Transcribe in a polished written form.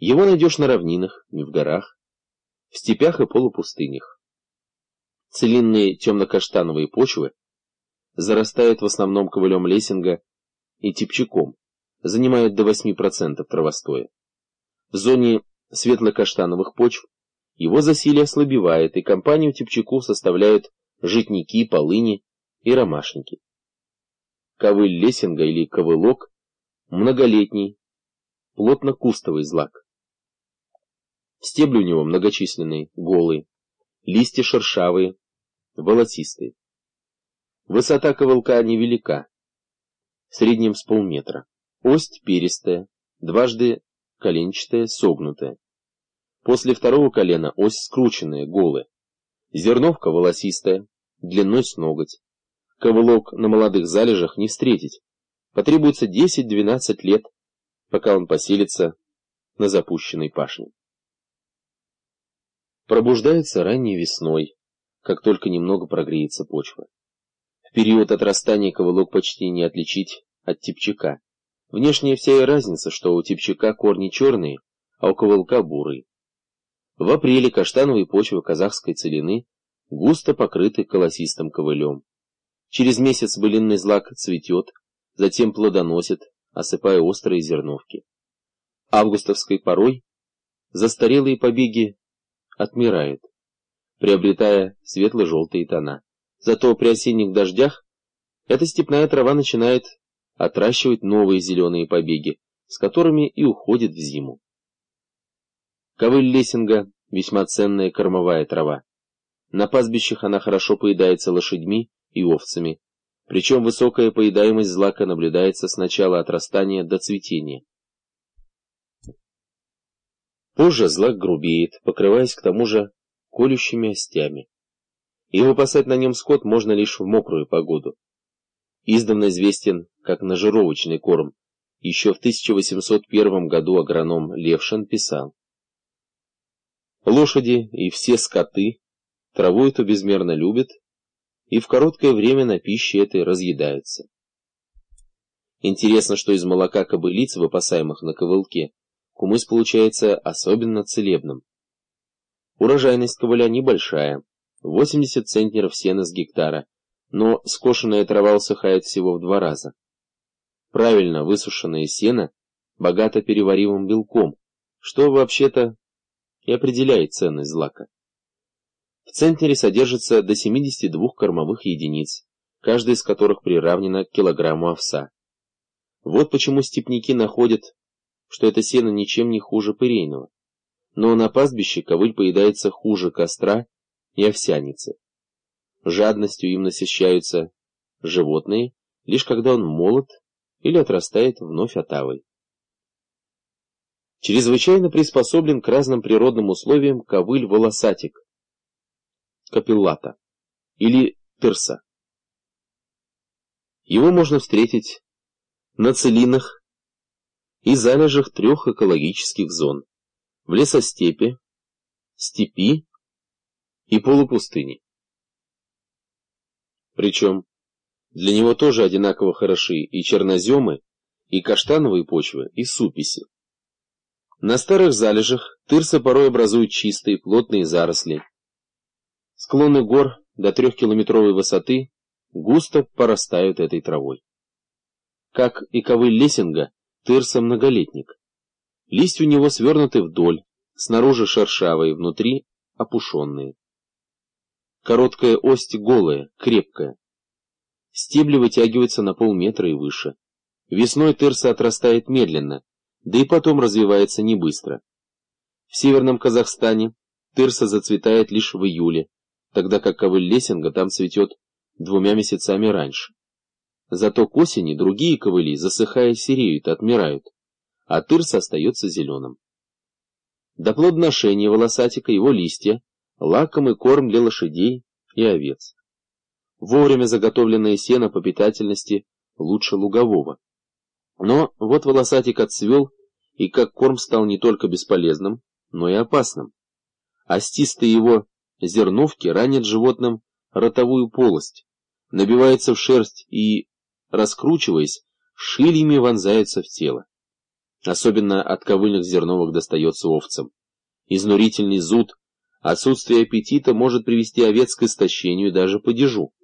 Его найдешь на равнинах и в горах, в степях и полупустынях. Целинные темно-каштановые почвы зарастают в основном ковылем лессинга и типчаком, занимают до 8% травостоя. В зоне светло-каштановых почв его засилие ослабевает, и компанию типчаку составляют житники, полыни и ромашники. Ковыль лессинга или ковылок многолетний, плотно-кустовый злак. Стебли у него многочисленные, голые, листья шершавые, волосистые. Высота ковылка невелика, в среднем с полметра. Ость перистая, дважды коленчатая, согнутая. После второго колена ось скрученная, голая. Зерновка волосистая, длиной с ноготь. Ковылок на молодых залежах не встретить. Потребуется 10-12 лет, пока он поселится на запущенной пашне. Пробуждается ранней весной, как только немного прогреется почва. В период отрастания ковылок почти не отличить от типчака. Внешняя вся и разница, что у типчака корни черные, а у ковылка бурые. В апреле каштановые почвы казахской целины густо покрыты колосистым ковылем. Через месяц былинный злак цветет, затем плодоносит, осыпая острые зерновки. Августовской порой застарелые побеги отмирают, приобретая светло-желтые тона. Зато при осенних дождях эта степная трава начинает отращивать новые зеленые побеги, с которыми и уходит в зиму. Ковыль лессинга – весьма ценная кормовая трава. На пастбищах она хорошо поедается лошадьми и овцами, причем высокая поедаемость злака наблюдается с начала отрастания до цветения. Позже злак грубеет, покрываясь к тому же колющими остями. И выпасать на нем скот можно лишь в мокрую погоду. Издавна известен как нажировочный корм. Еще в 1801 году агроном Левшин писал: лошади и все скоты траву эту безмерно любят, и в короткое время на пище этой разъедаются. Интересно, что из молока кобылиц, выпасаемых на ковылке, кумыс получается особенно целебным. Урожайность ковыля небольшая, 80 центнеров сена с гектара, но скошенная трава усыхает всего в 2 раза. Правильно высушенное сено богато переваривым белком, что вообще-то и определяет ценность злака. В центнере содержится до 72 кормовых единиц, каждая из которых приравнена к килограмму овса. Вот почему степняки находят, что это сено ничем не хуже пырейного. Но на пастбище ковыль поедается хуже костра и овсяницы. Жадностью им насыщаются животные, лишь когда он молод или отрастает вновь отавой. Чрезвычайно приспособлен к разным природным условиям ковыль волосатик, капеллата или тырса. Его можно встретить на целинах и залежах 3 экологических зон: в лесостепи, степи и полупустыне. Причем для него тоже одинаково хороши и черноземы, и каштановые почвы, и суписи. На старых залежах тырса порой образует чистые плотные заросли. Склоны гор до 3-километровой высоты густо порастают этой травой. Как и ковыль лессинга, тырса многолетник. Листья у него свернуты вдоль, снаружи шершавые, внутри опушенные. Короткая ось голая, крепкая. Стебли вытягиваются на полметра и выше. Весной тырса отрастает медленно, да и потом развивается не быстро. В северном Казахстане тырса зацветает лишь в июле, тогда как ковыль лессинга там цветет 2 месяцами раньше. Зато к осени другие ковыли, засыхая, сереют, отмирают, а тырса остается зеленым. До плодоношения волосатика его листья — лакомый корм для лошадей и овец. Вовремя заготовленное сено по питательности лучше лугового. Но вот волосатик отцвел, и как корм стал не только бесполезным, но и опасным. Остистые его зерновки ранят животным ротовую полость, набиваются в шерсть и, раскручиваясь, шильями вонзаются в тело. Особенно от ковыльных зерновых достается овцам. Изнурительный зуд, отсутствие аппетита может привести овец к истощению и даже падежу.